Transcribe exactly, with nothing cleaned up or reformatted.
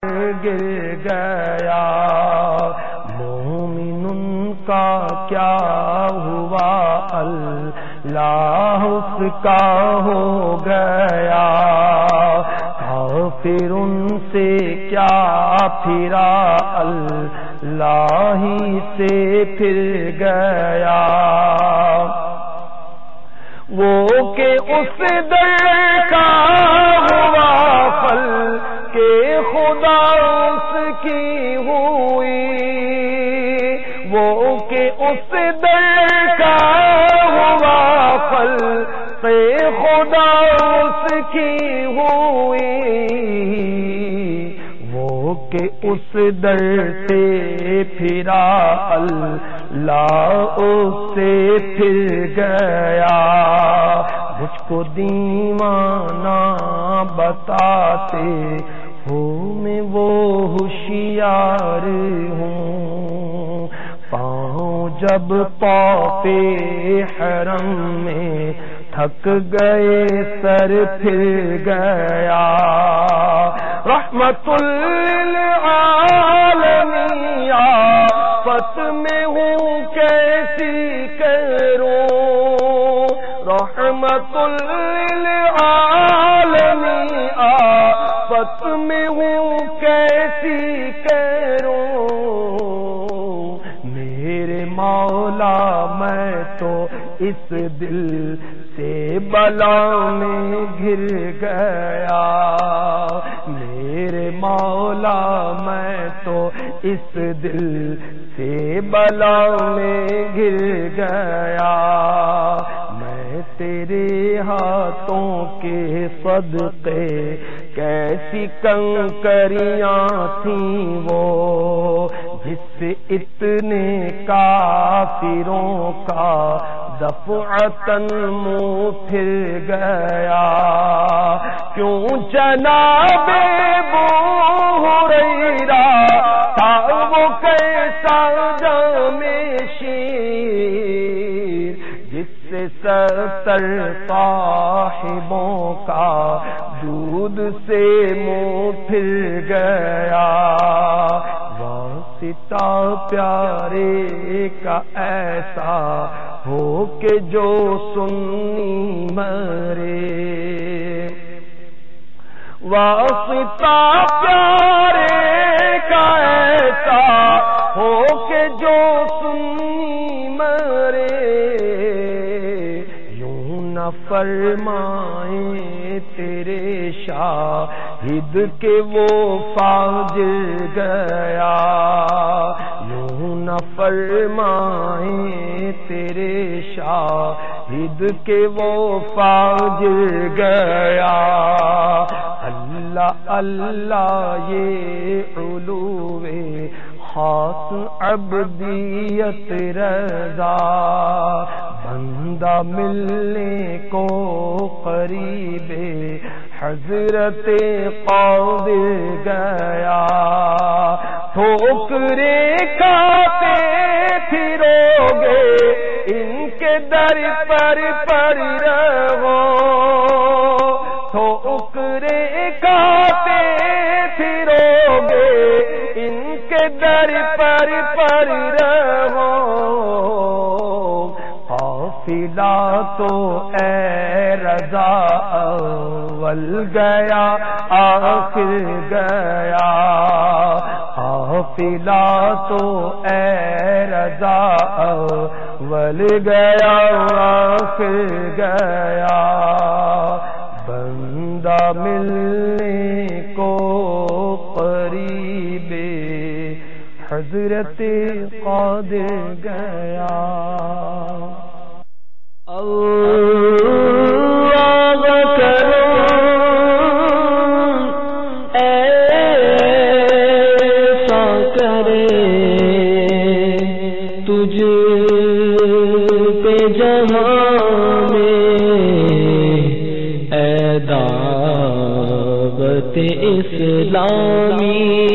گر گیا، مومن ان کا کیا ہوا، اللہ اس کا ہو گیا، کافر ان سے کیا پھرا، اللہ ہی سے پھر گیا، وہ کہ اس در کا ہوا پھل کہ خدا اس کی ہوئی، وہ کہ اس در کا ہوا پھل کہ خدا اس کی ہوئی، وہ کہ اس در سے پھرا، اللہ اس سے پھر گیا، مجھ کو دیوانہ بتاتے ہو میں وہ ہوشیار ہوں، پاؤں جب پاپے حرم میں تھک گئے سر پھر گیا، رحمت للعالمین آفت میں ہوں کیسی کروں، رحمت للعالمین آفت میں ہوں کیسی کروں، میرے مولا میں تو اس دل سے بلا میں گر گیا، میرے مولا میں تو اس دل سے بلا میں گر گیا، میں تیرے ہاتھوں کے صدقے کیسی کنکریاں تھیں وہ، جس سے اتنے کافروں کا دفعتاً منہ پھر گیا، کیوں جناب ابو ہریرہ تھا وہ کیسا جام شیر، جس سے ستر صاحبوں کا دودھ سے منہ پھر گیا، واسطہ پیارے کا ایسا ہو کہ جو سنی مرے، واسطہ پیارے کا ایسا ہو کہ جو سنی مرے، یوں نہ فرمائیں تیرے شاہد کہ وہ فاجر گیا، یوں نہ فرمائیں تیرے شاہد کہ وہ فاجر گیا، اللہ اللہ یہ علوے خاص عبدیت رضا، بندہ ملنے کو قریب حضرت قادر گیا، ٹھوکرے کھاتے پھرو گے ان کے در پر پر رہو، ٹھوکرے کھاتے پھرو گے ان کے در پر پر رہو، قافلہ تو اے رضا اول گیا آخر گیا، قافلہ تو اے رضا اول گیا آخر گیا، بندہ ملنے کو قریب حضرت قادر گیا، اللہ کرو ایسا کرے تجھ پہ جہاں میں، اے دعوت اسلامی